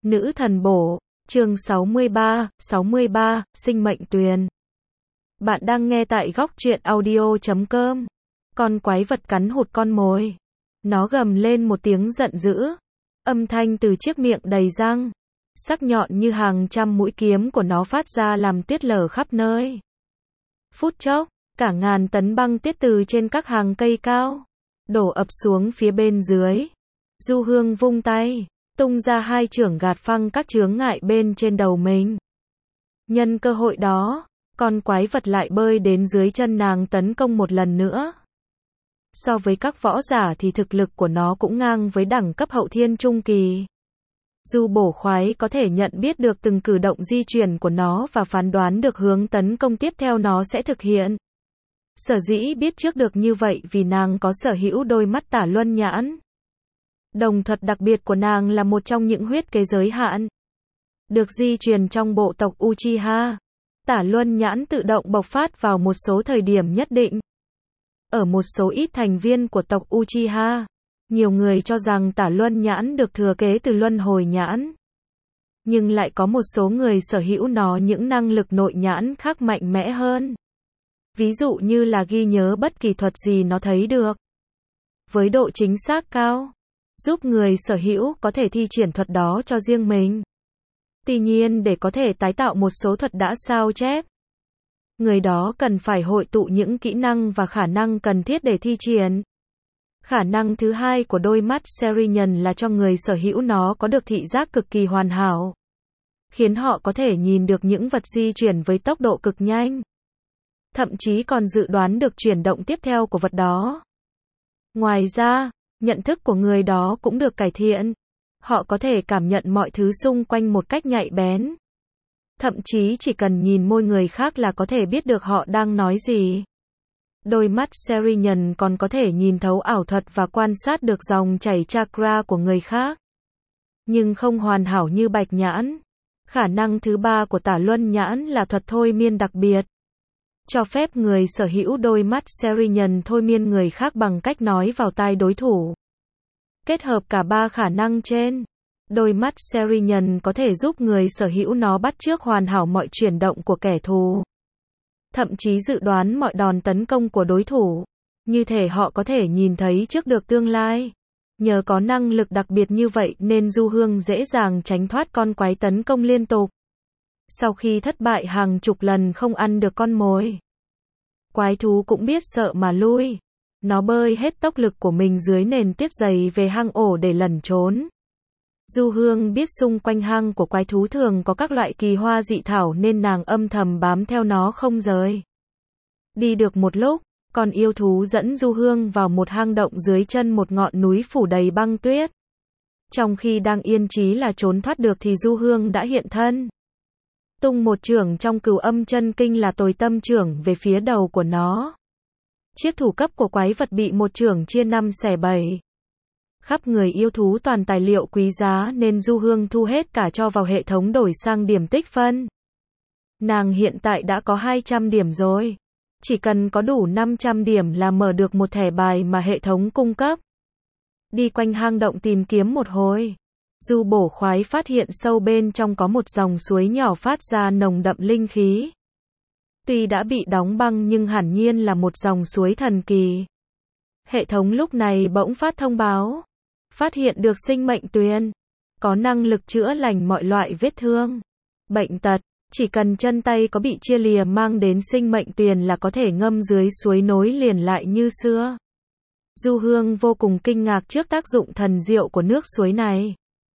Nữ thần bổ, chương 63, sinh mệnh tuyền. Bạn đang nghe tại góc truyện audio.com. Con quái vật cắn hụt con mồi. Nó gầm lên một tiếng giận dữ. Âm thanh từ chiếc miệng đầy răng, sắc nhọn như hàng trăm mũi kiếm của nó phát ra làm tuyết lở khắp nơi. Phút chốc, cả ngàn tấn băng tuyết từ trên các hàng cây cao đổ ập xuống phía bên dưới. Du Hương vung tay, tung ra hai chưởng gạt phăng các chướng ngại bên trên đầu mình. Nhân cơ hội đó, con quái vật lại bơi đến dưới chân nàng tấn công một lần nữa. So với các võ giả thì thực lực của nó cũng ngang với đẳng cấp hậu thiên trung kỳ. Du bổ khoái có thể nhận biết được từng cử động di chuyển của nó và phán đoán được hướng tấn công tiếp theo nó sẽ thực hiện. Sở dĩ biết trước được như vậy vì nàng có sở hữu đôi mắt tả luân nhãn. Đồng thuật đặc biệt của nàng là một trong những huyết kế giới hạn được di truyền trong bộ tộc Uchiha. Tả luân nhãn tự động bộc phát vào một số thời điểm nhất định. Ở một số ít thành viên của tộc Uchiha, nhiều người cho rằng tả luân nhãn được thừa kế từ luân hồi nhãn. Nhưng lại có một số người sở hữu nó những năng lực nội nhãn khác mạnh mẽ hơn. Ví dụ như là ghi nhớ bất kỳ thuật gì nó thấy được với độ chính xác cao, giúp người sở hữu có thể thi triển thuật đó cho riêng mình. Tuy nhiên để có thể tái tạo một số thuật đã sao chép, người đó cần phải hội tụ những kỹ năng và khả năng cần thiết để thi triển. Khả năng thứ hai của đôi mắt Serian là cho người sở hữu nó có được thị giác cực kỳ hoàn hảo, khiến họ có thể nhìn được những vật di chuyển với tốc độ cực nhanh, thậm chí còn dự đoán được chuyển động tiếp theo của vật đó. Ngoài ra, nhận thức của người đó cũng được cải thiện. Họ có thể cảm nhận mọi thứ xung quanh một cách nhạy bén. Thậm chí chỉ cần nhìn môi người khác là có thể biết được họ đang nói gì. Đôi mắt Serian còn có thể nhìn thấu ảo thuật và quan sát được dòng chảy chakra của người khác. Nhưng không hoàn hảo như bạch nhãn. Khả năng thứ ba của tả luân nhãn là thuật thôi miên đặc biệt, cho phép người sở hữu đôi mắt Serian thôi miên người khác bằng cách nói vào tai đối thủ. Kết hợp cả ba khả năng trên, đôi mắt Serian có thể giúp người sở hữu nó bắt chước hoàn hảo mọi chuyển động của kẻ thù, thậm chí dự đoán mọi đòn tấn công của đối thủ. Như thể họ có thể nhìn thấy trước được tương lai. Nhờ có năng lực đặc biệt như vậy nên Du Hương dễ dàng tránh thoát con quái tấn công liên tục. Sau khi thất bại hàng chục lần không ăn được con mồi, quái thú cũng biết sợ mà lui. Nó bơi hết tốc lực của mình dưới nền tuyết dày về hang ổ để lẩn trốn. Du Hương biết xung quanh hang của quái thú thường có các loại kỳ hoa dị thảo nên nàng âm thầm bám theo nó không rời. Đi được một lúc, con yêu thú dẫn Du Hương vào một hang động dưới chân một ngọn núi phủ đầy băng tuyết. Trong khi đang yên chí là trốn thoát được thì Du Hương đã hiện thân. Tung một chưởng trong Cửu Âm Chân Kinh là Tồi Tâm chưởng về phía đầu của nó. Chiếc thủ cấp của quái vật bị một chưởng chia 5 xẻ 7. Khắp người yêu thú toàn tài liệu quý giá nên Du Hương thu hết cả cho vào hệ thống đổi sang điểm tích phân. Nàng hiện tại đã có 200 điểm rồi. Chỉ cần có đủ 500 điểm là mở được một thẻ bài mà hệ thống cung cấp. Đi quanh hang động tìm kiếm một hồi, Du bổ khoái phát hiện sâu bên trong có một dòng suối nhỏ phát ra nồng đậm linh khí. Tuy đã bị đóng băng nhưng hẳn nhiên là một dòng suối thần kỳ. Hệ thống lúc này bỗng phát thông báo. Phát hiện được sinh mệnh tuyền. Có năng lực chữa lành mọi loại vết thương, bệnh tật. Chỉ cần chân tay có bị chia lìa mang đến sinh mệnh tuyền là có thể ngâm dưới suối nối liền lại như xưa. Du Hương vô cùng kinh ngạc trước tác dụng thần diệu của nước suối này.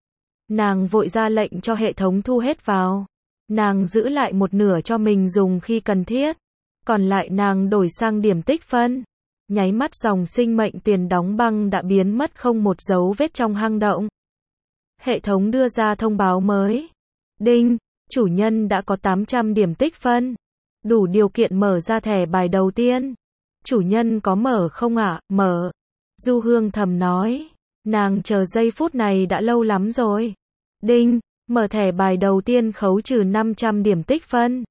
Nàng vội ra lệnh cho hệ thống thu hết vào. Nàng giữ lại một nửa cho mình dùng khi cần thiết. Còn lại nàng đổi sang điểm tích phân. Nháy mắt dòng sinh mệnh tuyền đóng băng đã biến mất không một dấu vết trong hang động. Hệ thống đưa ra thông báo mới. Đinh, chủ nhân đã có 800 điểm tích phân. Đủ điều kiện mở ra thẻ bài đầu tiên. Chủ nhân có mở không ạ? Mở. Du Hương thầm nói. Nàng chờ giây phút này đã lâu lắm rồi. Đinh, mở thẻ bài đầu tiên khấu trừ 500 điểm tích phân.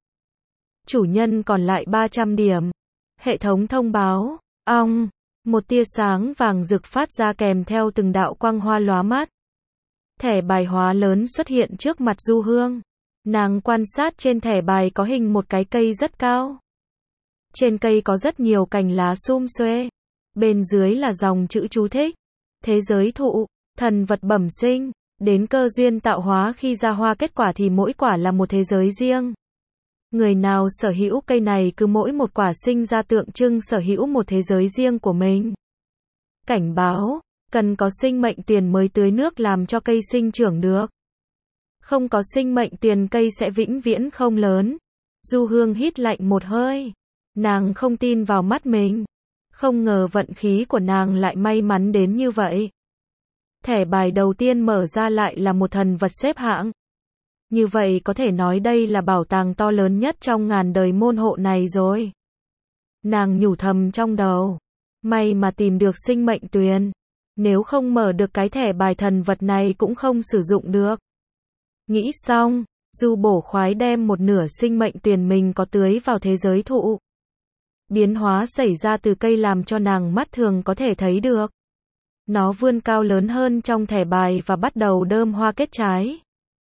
Chủ nhân còn lại 300 điểm. Hệ thống thông báo. Ong, một tia sáng vàng rực phát ra kèm theo từng đạo quang hoa lóa mắt. Thẻ bài hóa lớn xuất hiện trước mặt Du Hương. Nàng quan sát trên thẻ bài có hình một cái cây rất cao. Trên cây có rất nhiều cành lá sum xuê. Bên dưới là dòng chữ chú thích. Thế giới thụ, thần vật bẩm sinh, đến cơ duyên tạo hóa khi ra hoa kết quả thì mỗi quả là một thế giới riêng. Người nào sở hữu cây này cứ mỗi một quả sinh ra tượng trưng sở hữu một thế giới riêng của mình. Cảnh báo, cần có sinh mệnh tuyền mới tưới nước làm cho cây sinh trưởng được. Không có sinh mệnh tuyền cây sẽ vĩnh viễn không lớn. Du Hương hít lạnh một hơi. Nàng không tin vào mắt mình. Không ngờ vận khí của nàng lại may mắn đến như vậy. Thẻ bài đầu tiên mở ra lại là một thần vật xếp hạng. Như vậy có thể nói đây là bảo tàng to lớn nhất trong ngàn đời môn hộ này rồi. Nàng nhủ thầm trong đầu. May mà tìm được sinh mệnh tuyền. Nếu không mở được cái thẻ bài thần vật này cũng không sử dụng được. Nghĩ xong, Du bổ khoái đem một nửa sinh mệnh tuyền mình có tưới vào thế giới thụ. Biến hóa xảy ra từ cây làm cho nàng mắt thường có thể thấy được. Nó vươn cao lớn hơn trong thẻ bài và bắt đầu đơm hoa kết trái.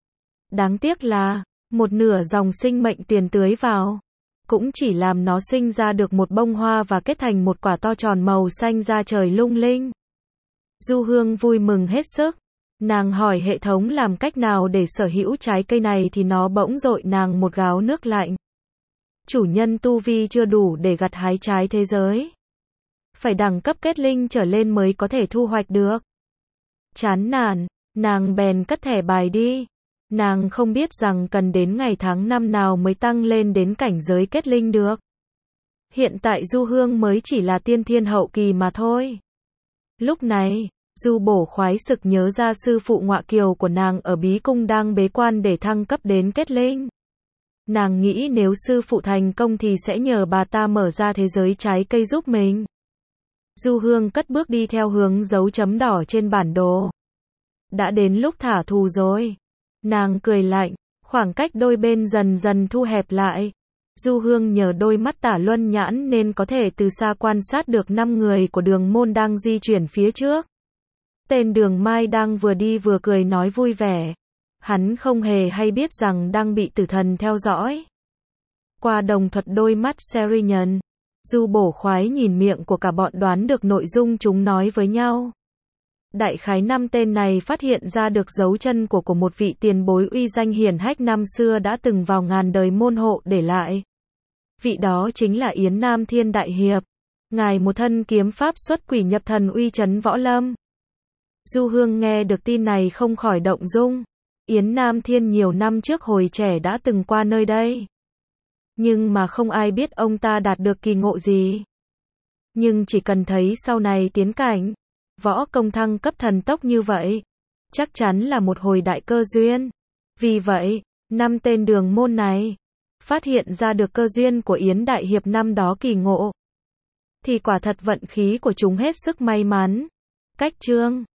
Đáng tiếc là, một nửa dòng sinh mệnh tuyền tưới vào, cũng chỉ làm nó sinh ra được một bông hoa và kết thành một quả to tròn màu xanh da trời lung linh. Du Hương vui mừng hết sức. Nàng hỏi hệ thống làm cách nào để sở hữu trái cây này thì nó bỗng dội nàng một gáo nước lạnh. Chủ nhân tu vi chưa đủ để gặt hái trái thế giới. Phải đẳng cấp kết linh trở lên mới có thể thu hoạch được. Chán nản, nàng bèn cất thẻ bài đi. Nàng không biết rằng cần đến ngày tháng năm nào mới tăng lên đến cảnh giới kết linh được. Hiện tại Du Hương mới chỉ là tiên thiên hậu kỳ mà thôi. Lúc này, Du bổ khoái sực nhớ ra sư phụ ngọa kiều của nàng ở bí cung đang bế quan để thăng cấp đến kết linh. Nàng nghĩ nếu sư phụ thành công thì sẽ nhờ bà ta mở ra thế giới trái cây giúp mình. Du Hương cất bước đi theo hướng dấu chấm đỏ trên bản đồ. Đã đến lúc thả thù rồi. Nàng cười lạnh, khoảng cách đôi bên dần dần thu hẹp lại. Du Hương nhờ đôi mắt tả luân nhãn nên có thể từ xa quan sát được 5 người của Đường Môn đang di chuyển phía trước. Tên Đường Mai đang vừa đi vừa cười nói vui vẻ. Hắn không hề hay biết rằng đang bị tử thần theo dõi. Qua đồng thuật đôi mắt Serian, Du bổ khoái nhìn miệng của cả bọn đoán được nội dung chúng nói với nhau. Đại khái 5 tên này phát hiện ra được dấu chân của một vị tiền bối uy danh hiển hách năm xưa đã từng vào ngàn đời môn hộ để lại. Vị đó chính là Yến Nam Thiên Đại Hiệp. Ngài một thân kiếm pháp xuất quỷ nhập thần uy chấn võ lâm. Du Hương nghe được tin này không khỏi động dung. Yến Nam Thiên nhiều năm trước hồi trẻ đã từng qua nơi đây. Nhưng mà không ai biết ông ta đạt được kỳ ngộ gì. Nhưng chỉ cần thấy sau này tiến cảnh, võ công thăng cấp thần tốc như vậy, chắc chắn là một hồi đại cơ duyên. Vì vậy, 5 tên Đường Môn này phát hiện ra được cơ duyên của Yến Đại Hiệp năm đó kỳ ngộ. Thì quả thật vận khí của chúng hết sức may mắn. Cách chương